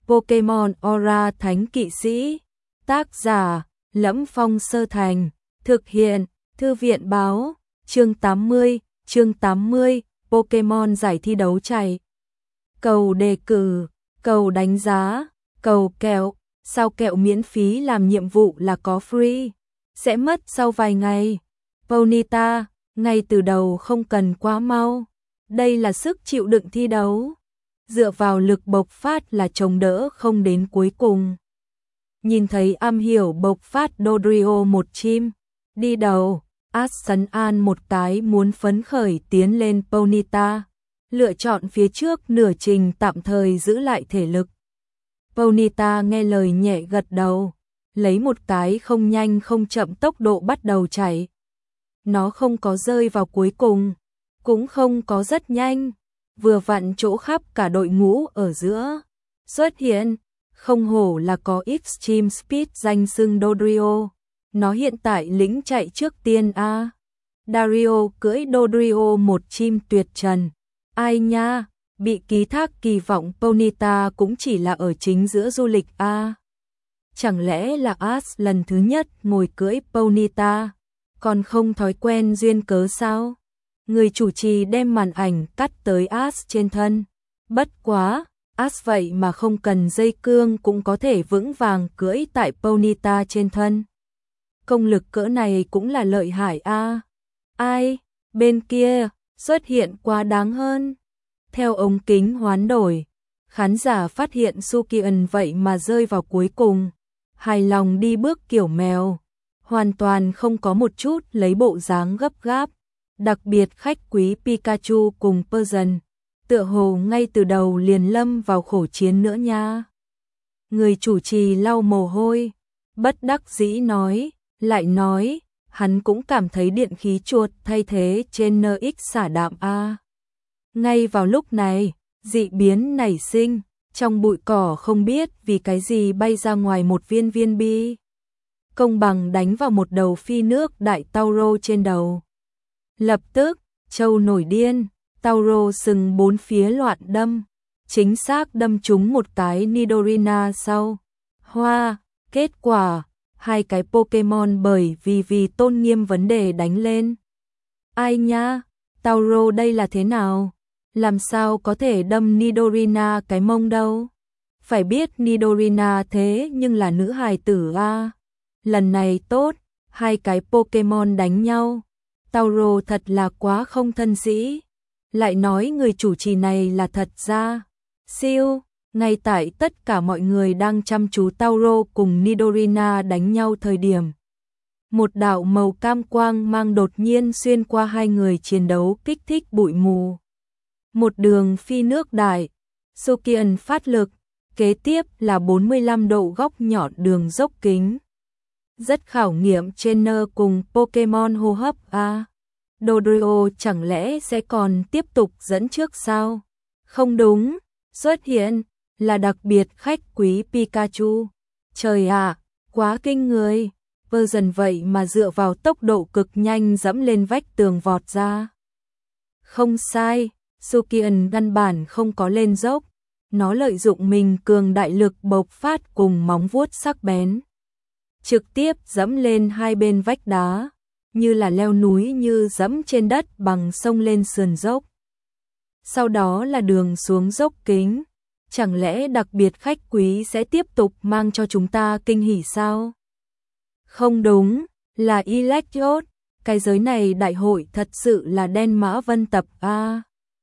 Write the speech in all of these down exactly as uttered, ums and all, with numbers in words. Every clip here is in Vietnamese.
Pokemon Aura Thánh Kỵ Sĩ. Tác giả: Lẫm Phong Sơ Thành. Thực hiện: Thư viện báo. Chương tám mươi. Chương tám mươi. Pokemon giải thi đấu chạy. Cầu đề cử, cầu đánh giá, cầu kẹo. Sao kẹo miễn phí làm nhiệm vụ là có free, sẽ mất sau vài ngày. Ponyta, ngay từ đầu không cần quá mau. Đây là sức chịu đựng thi đấu. Dựa vào lực bộc phát là chống đỡ không đến cuối cùng. Nhìn thấy am hiểu bộc phát Dodrio một chim. Đi đầu, Ash sấn an một cái muốn phấn khởi tiến lên Ponyta. Lựa chọn phía trước nửa trình tạm thời giữ lại thể lực. Ponyta nghe lời nhẹ gật đầu, lấy một cái không nhanh không chậm tốc độ bắt đầu chạy. Nó không có rơi vào cuối cùng, cũng không có rất nhanh, vừa vặn chỗ khắp cả đội ngũ ở giữa. Xuất hiện, không hổ là có Extreme Speed danh xưng Dodrio, nó hiện tại lĩnh chạy trước tiên a. Dario cưỡi Dodrio một chim tuyệt trần. Ai nha, bị ký thác kỳ vọng Ponyta cũng chỉ là ở chính giữa du lịch a. Chẳng lẽ là Ash lần thứ nhất ngồi cưỡi Ponyta, còn không thói quen duyên cớ sao? Người chủ trì đem màn ảnh cắt tới Ash trên thân. Bất quá, Ash vậy mà không cần dây cương cũng có thể vững vàng cưỡi tại Ponyta trên thân. Công lực cỡ này cũng là lợi hại a. Ai, bên kia, xuất hiện quá đáng hơn. Theo ống kính hoán đổi, khán giả phát hiện Sukian vậy mà rơi vào cuối cùng. Hài lòng đi bước kiểu mèo, hoàn toàn không có một chút lấy bộ dáng gấp gáp. Đặc biệt khách quý Pikachu cùng Persian, tựa hồ ngay từ đầu liền lâm vào khổ chiến nữa nha. Người chủ trì lau mồ hôi, bất đắc dĩ nói, lại nói, hắn cũng cảm thấy điện khí chuột thay thế trên en ích xả đạm a. Ngay vào lúc này, dị biến nảy sinh, trong bụi cỏ không biết vì cái gì bay ra ngoài một viên viên bi. Công bằng đánh vào một đầu phi nước đại Tauro trên đầu. Lập tức, trâu nổi điên, Tauro sừng bốn phía loạn đâm, chính xác đâm trúng một cái Nidorina sau. Hoa, kết quả, hai cái Pokemon bởi vì vì tôn nghiêm vấn đề đánh lên. Ai nha, Tauro đây là thế nào? Làm sao có thể đâm Nidorina cái mông đâu? Phải biết Nidorina thế nhưng là nữ hài tử a. Lần này tốt, hai cái Pokemon đánh nhau. Tauro thật là quá không thân sĩ. Lại nói người chủ trì này là thật ra. Siêu, ngay tại tất cả mọi người đang chăm chú Tauro cùng Nidorina đánh nhau thời điểm. Một đạo màu cam quang mang đột nhiên xuyên qua hai người chiến đấu kích thích bụi mù. Một đường phi nước đại, Sukian phát lực, kế tiếp là bốn mươi lăm độ góc nhọn đường dốc kính. Rất khảo nghiệm trainer cùng Pokemon hô hấp a. À, Dodrio chẳng lẽ sẽ còn tiếp tục dẫn trước sao? Không đúng, xuất hiện là đặc biệt khách quý Pikachu. Trời ạ, à, quá kinh người. Persian vậy mà dựa vào tốc độ cực nhanh dẫm lên vách tường vọt ra. Không sai, Sukian căn bản không có lên dốc. Nó lợi dụng mình cường đại lực bộc phát cùng móng vuốt sắc bén. Trực tiếp dẫm lên hai bên vách đá, như là leo núi như dẫm trên đất bằng sông lên sườn dốc. Sau đó là đường xuống dốc kính. Chẳng lẽ đặc biệt khách quý sẽ tiếp tục mang cho chúng ta kinh hỉ sao? Không đúng, là Electrode. Cái giới này đại hội thật sự là đen mã vân tập a. À,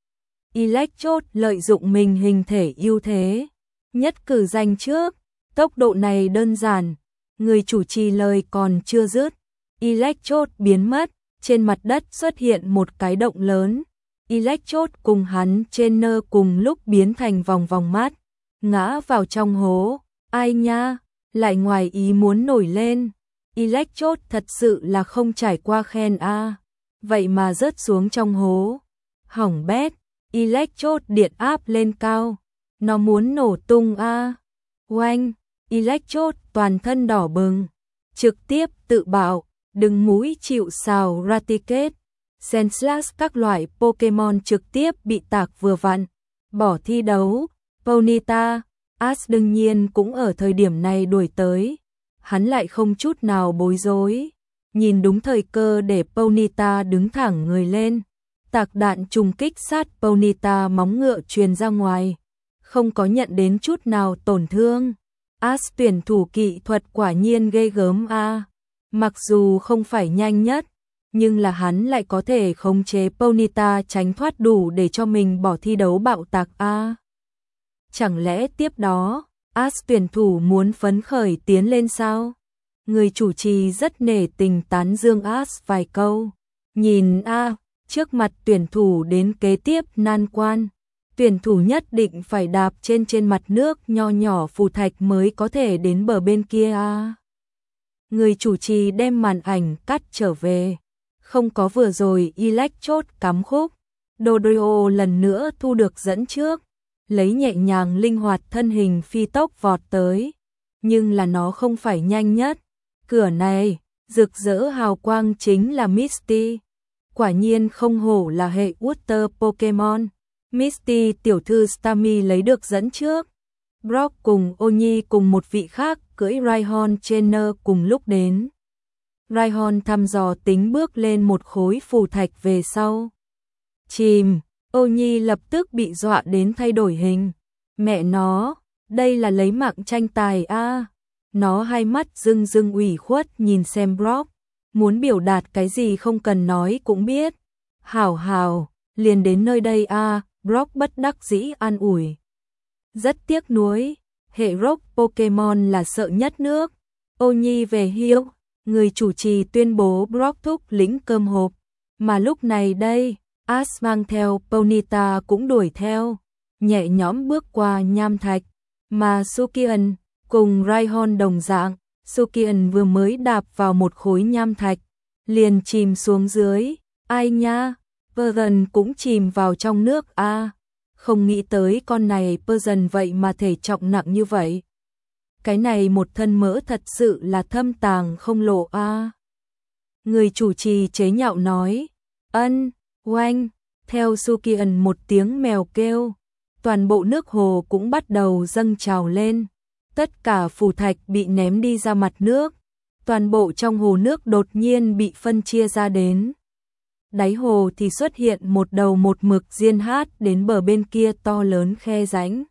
Electrode lợi dụng mình hình thể ưu thế, nhất cử giành trước. Tốc độ này đơn giản, người chủ trì lời còn chưa dứt, Electrode biến mất, trên mặt đất xuất hiện một cái động lớn. Electrode cùng hắn trên nơ cùng lúc biến thành vòng vòng mát, ngã vào trong hố. Ai nha, lại ngoài ý muốn nổi lên. Electrode thật sự là không trải qua khen a. À, vậy mà rớt xuống trong hố. Hỏng bét, Electrode điện áp lên cao, nó muốn nổ tung a. À. Oanh, Electrode toàn thân đỏ bừng, trực tiếp tự bạo, đừng mũi chịu sào Raticate. Sandslash các loại Pokemon trực tiếp bị tạc vừa vặn, bỏ thi đấu. Ponyta, As đương nhiên cũng ở thời điểm này đuổi tới. Hắn lại không chút nào bối rối. Nhìn đúng thời cơ để Ponyta đứng thẳng người lên. Tạc đạn trùng kích sát Ponyta móng ngựa truyền ra ngoài. Không có nhận đến chút nào tổn thương. As tuyển thủ kỹ thuật quả nhiên ghê gớm a. Mặc dù không phải nhanh nhất, nhưng là hắn lại có thể khống chế Ponyta tránh thoát đủ để cho mình bỏ thi đấu bạo tạc a. Chẳng lẽ tiếp đó, As tuyển thủ muốn phấn khởi tiến lên sao? Người chủ trì rất nể tình tán dương As vài câu. Nhìn a, trước mặt tuyển thủ đến kế tiếp nan quan. Tuyển thủ nhất định phải đạp trên trên mặt nước nho nhỏ phù thạch mới có thể đến bờ bên kia a. Người chủ trì đem màn ảnh cắt trở về. Không có vừa rồi Electrode cắm khúc. Dodrio lần nữa thu được dẫn trước. Lấy nhẹ nhàng linh hoạt thân hình phi tốc vọt tới. Nhưng là nó không phải nhanh nhất. Cửa này, rực rỡ hào quang chính là Misty. Quả nhiên không hổ là hệ Water Pokemon. Misty tiểu thư Starmie lấy được dẫn trước. Brock cùng Oni cùng một vị khác cưỡi Rhyhorn Trainer cùng lúc đến. Rhyhorn thăm dò tính bước lên một khối phù thạch về sau. Chìm, Oni lập tức bị dọa đến thay đổi hình. Mẹ nó, đây là lấy mạng tranh tài a. À. Nó hai mắt rưng rưng ủy khuất nhìn xem Brock. Muốn biểu đạt cái gì không cần nói cũng biết. Hảo hảo, liền đến nơi đây a. À. Brock bất đắc dĩ an ủi. Rất tiếc nuối, hệ rock Pokemon là sợ nhất nước. Oni về hiếu, người chủ trì tuyên bố Brock thúc lĩnh cơm hộp. Mà lúc này đây, As mang theo Ponyta cũng đuổi theo, nhẹ nhõm bước qua nham thạch. Mà Sukian cùng Rhyhorn đồng dạng, Sukian vừa mới đạp vào một khối nham thạch, liền chìm xuống dưới. Ai nha, Persian cũng chìm vào trong nước a. À, không nghĩ tới con này Persian vậy mà thể trọng nặng như vậy. Cái này một thân mỡ thật sự là thâm tàng không lộ a. À. Người chủ trì chế nhạo nói, ân, oanh, theo Sukian một tiếng mèo kêu, toàn bộ nước hồ cũng bắt đầu dâng trào lên. Tất cả phù thạch bị ném đi ra mặt nước, toàn bộ trong hồ nước đột nhiên bị phân chia ra đến. Đáy hồ thì xuất hiện một đầu một mực diên hát đến bờ bên kia to lớn khe rãnh.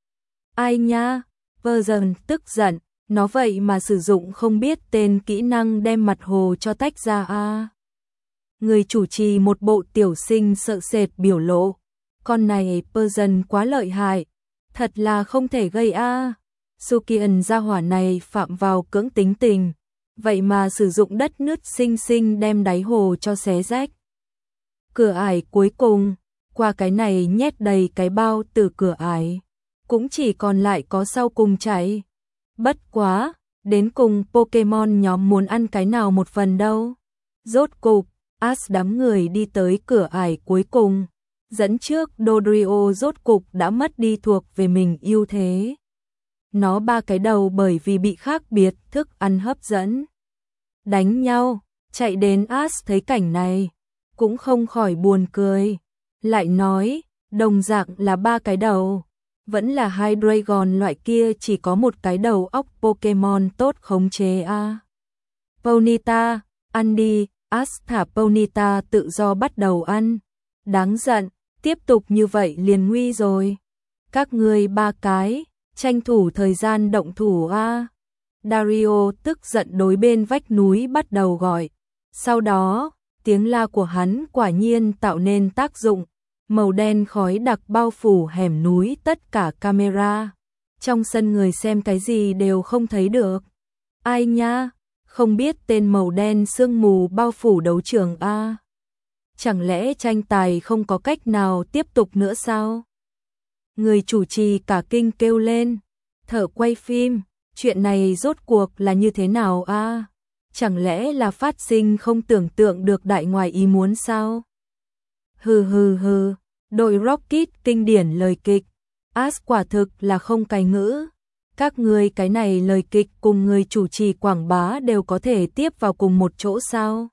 Ai nha, Persian tức giận, nó vậy mà sử dụng không biết tên kỹ năng đem mặt hồ cho tách ra a. À. Người chủ trì một bộ tiểu sinh sợ sệt biểu lộ, con này Persian quá lợi hại, thật là không thể gây a. À. Sukian gia hỏa này phạm vào cưỡng tính tình, vậy mà sử dụng đất nứt sinh sinh đem đáy hồ cho xé rách. Cửa ải cuối cùng, qua cái này nhét đầy cái bao từ cửa ải, cũng chỉ còn lại có sau cùng chạy. Bất quá, đến cùng Pokemon nhóm muốn ăn cái nào một phần đâu. Rốt cục, As đám người đi tới cửa ải cuối cùng, dẫn trước Dodrio rốt cục đã mất đi thuộc về mình ưu thế. Nó ba cái đầu bởi vì bị khác biệt thức ăn hấp dẫn. Đánh nhau, chạy đến As thấy cảnh này, cũng không khỏi buồn cười. Lại nói, đồng dạng là ba cái đầu, vẫn là Hydreigon loại kia chỉ có một cái đầu óc Pokemon tốt khống chế a. À. Ponyta, ăn đi, As thả Ponyta tự do bắt đầu ăn. Đáng giận, tiếp tục như vậy liền nguy rồi. Các ngươi ba cái, tranh thủ thời gian động thủ a. À. Dario tức giận đối bên vách núi bắt đầu gọi. Sau đó, tiếng la của hắn quả nhiên tạo nên tác dụng. Màu đen khói đặc bao phủ hẻm núi tất cả camera. Trong sân người xem cái gì đều không thấy được. Ai nha, không biết tên màu đen sương mù bao phủ đấu trường a. Chẳng lẽ tranh tài không có cách nào tiếp tục nữa sao? Người chủ trì cả kinh kêu lên. Thợ quay phim, chuyện này rốt cuộc là như thế nào a? Chẳng lẽ là phát sinh không tưởng tượng được đại ngoài ý muốn sao? Hừ hừ hừ, đội Rocket kinh điển lời kịch. As quả thực là không cài ngữ. Các người cái này lời kịch cùng người chủ trì quảng bá đều có thể tiếp vào cùng một chỗ sao?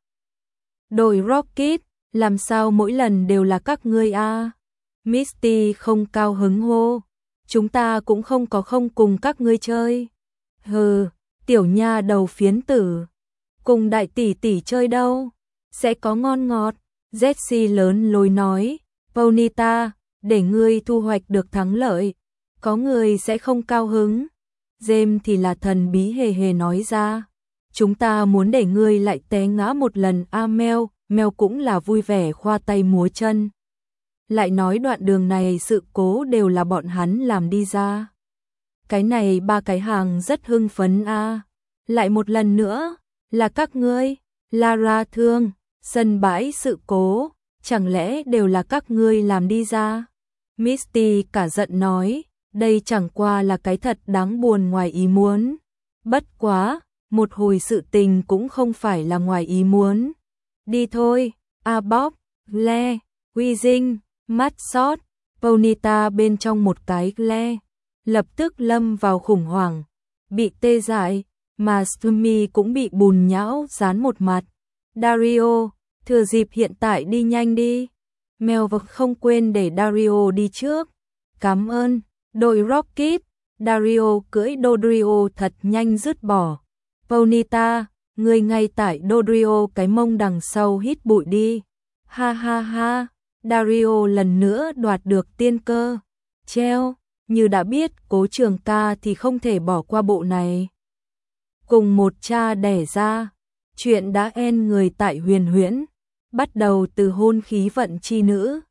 Đội Rocket, làm sao mỗi lần đều là các ngươi a? Misty không cao hứng hô. chúng ta cũng không có không cùng các ngươi chơi. Hừ, tiểu nha đầu phiến tử, cùng đại tỷ tỷ chơi đâu, sẽ có ngon ngọt. Jessie lớn lối nói, Ponyta, để ngươi thu hoạch được thắng lợi, có người sẽ không cao hứng. James thì là thần bí hề hề nói ra, chúng ta muốn để ngươi lại té ngã một lần a Mel, Mel cũng là vui vẻ khoa tay múa chân. Lại nói đoạn đường này sự cố đều là bọn hắn làm đi ra. Cái này ba cái hàng rất hưng phấn a. Lại một lần nữa, là các ngươi, Lara thương, sân bãi sự cố, chẳng lẽ đều là các ngươi làm đi ra? Misty cả giận nói, đây chẳng qua là cái thật đáng buồn ngoài ý muốn. Bất quá, một hồi sự tình cũng không phải là ngoài ý muốn. Đi thôi, A Bob, Le, Weezing, mắt sót, Ponyta bên trong một cái le, lập tức lâm vào khủng hoảng, bị tê dại, mà Stormy cũng bị bùn nhão dán một mặt. Dario, thừa dịp hiện tại đi nhanh đi. Mel vực không quên để Dario đi trước. Cảm ơn, đội Rocket. Dario cưỡi Dodrio thật nhanh dứt bỏ. Ponyta, người ngay tại Dodrio cái mông đằng sau hít bụi đi. Ha ha ha, Dario lần nữa đoạt được tiên cơ. Treo, như đã biết Cố Trường Ca thì không thể bỏ qua bộ này. Cùng một cha đẻ ra, chuyện đã end người tại Huyền Huyễn, bắt đầu từ hôn khí vận chi nữ.